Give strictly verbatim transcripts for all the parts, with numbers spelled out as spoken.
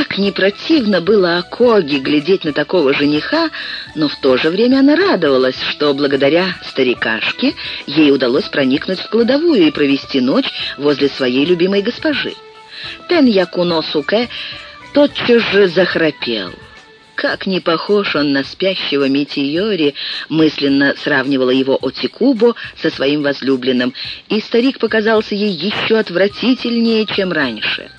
Как не противно было Акоги глядеть на такого жениха, но в то же время она радовалась, что благодаря старикашке ей удалось проникнуть в кладовую и провести ночь возле своей любимой госпожи. Тен-Яку но Суке тотчас же захрапел. Как не похож он на спящего Митийори, мысленно сравнивала его Отикубо со своим возлюбленным, и старик показался ей еще отвратительнее, чем раньше.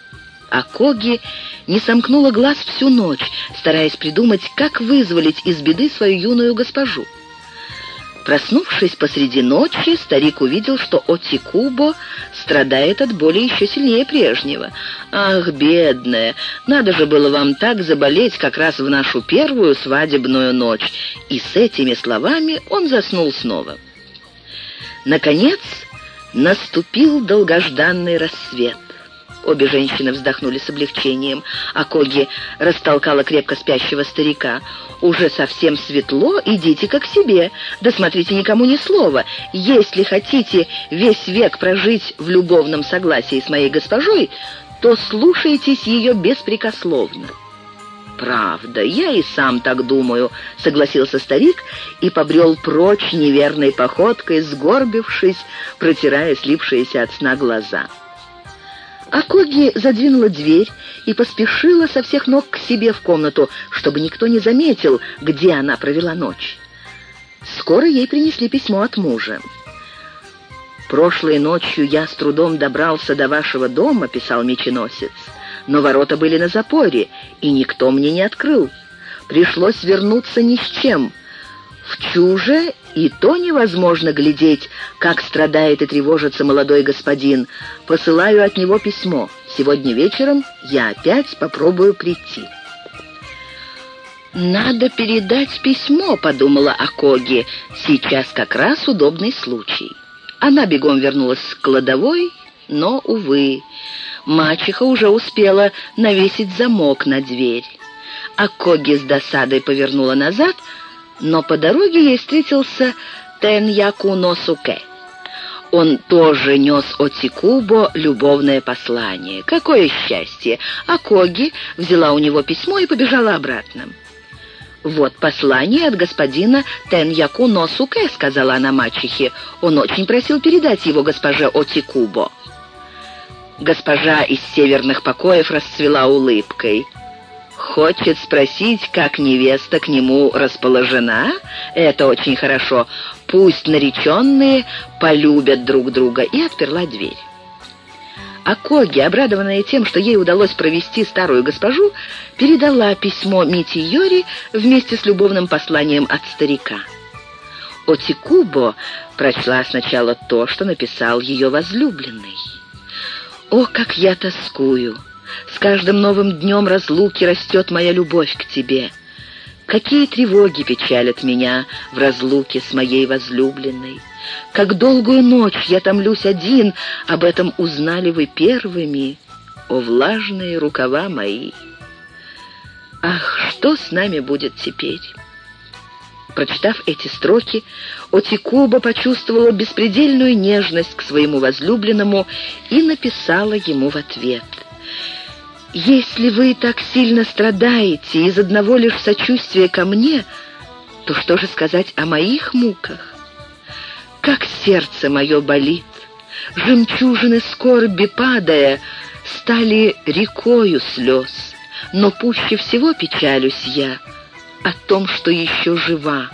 Акоги не сомкнула глаз всю ночь, стараясь придумать, как вызволить из беды свою юную госпожу. Проснувшись посреди ночи, старик увидел, что Отикубо страдает от боли еще сильнее прежнего. «Ах, бедная, надо же было вам так заболеть как раз в нашу первую свадебную ночь!» И с этими словами он заснул снова. Наконец, наступил долгожданный рассвет. Обе женщины вздохнули с облегчением. Акоги растолкала крепко спящего старика. «Уже совсем светло, идите-ка к себе. Да смотрите никому ни слова. Если хотите весь век прожить в любовном согласии с моей госпожой, то слушайтесь ее беспрекословно». «Правда, я и сам так думаю», — согласился старик и побрел прочь неверной походкой, сгорбившись, протирая слипшиеся от сна глаза. Акоги задвинула дверь и поспешила со всех ног к себе в комнату, чтобы никто не заметил, где она провела ночь. Скоро ей принесли письмо от мужа. «Прошлой ночью я с трудом добрался до вашего дома», — писал меченосец, «но ворота были на запоре, и никто мне не открыл. Пришлось вернуться ни с чем. В чуже и то невозможно глядеть, как страдает и тревожится молодой господин. Посылаю от него письмо. Сегодня вечером я опять попробую прийти». «Надо передать письмо», — подумала Акоги. «Сейчас как раз удобный случай». Она бегом вернулась к кладовой, но, увы, мачеха уже успела навесить замок на дверь. Акоги с досадой повернула назад, но по дороге ей встретился Тен-Яку но Суке. Он тоже нес Отикубо любовное послание. Какое счастье! Акоги взяла у него письмо и побежала обратно. «Вот послание от господина Тен-Яку но Суке», — сказала она мачехе. «Он очень просил передать его госпоже Отикубо». Госпожа из северных покоев расцвела улыбкой. «Хочет спросить, как невеста к нему расположена? Это очень хорошо. Пусть нареченные полюбят друг друга», и отперла дверь. Акоги, обрадованная тем, что ей удалось провести старую госпожу, передала письмо Митийори вместе с любовным посланием от старика. Отикубо прочла сначала то, что написал ее возлюбленный. «О, как я тоскую! С каждым новым днем разлуки растет моя любовь к тебе. Какие тревоги печалят меня в разлуке с моей возлюбленной! Как долгую ночь я томлюсь один, об этом узнали вы первыми, о влажные рукава мои! Ах, что с нами будет теперь?» Прочитав эти строки, Отикубо почувствовала беспредельную нежность к своему возлюбленному и написала ему в ответ: «Если вы так сильно страдаете из одного лишь сочувствия ко мне, то что же сказать о моих муках? Как сердце мое болит! Жемчужины скорби, падая, стали рекою слез, но пуще всего печалюсь я о том, что еще жива».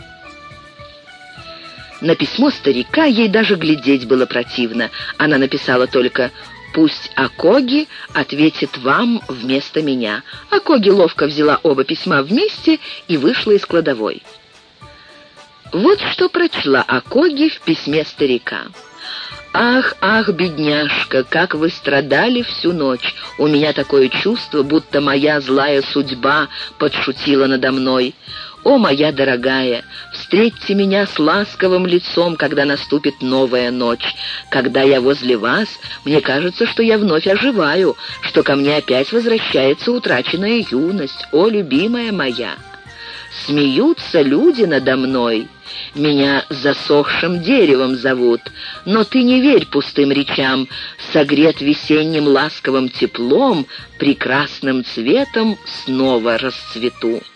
На письмо старика ей даже глядеть было противно. Она написала только: «Пусть Акоги ответит вам вместо меня». Акоги ловко взяла оба письма вместе и вышла из кладовой. Вот что прочла Акоги в письме старика. «Ах, ах, бедняжка, как вы страдали всю ночь! У меня такое чувство, будто моя злая судьба подшутила надо мной. О, моя дорогая, встретьте меня с ласковым лицом, когда наступит новая ночь. Когда я возле вас, мне кажется, что я вновь оживаю, что ко мне опять возвращается утраченная юность. О, любимая моя! Смеются люди надо мной, меня засохшим деревом зовут, но ты не верь пустым речам, согрет весенним ласковым теплом, прекрасным цветом снова расцвету.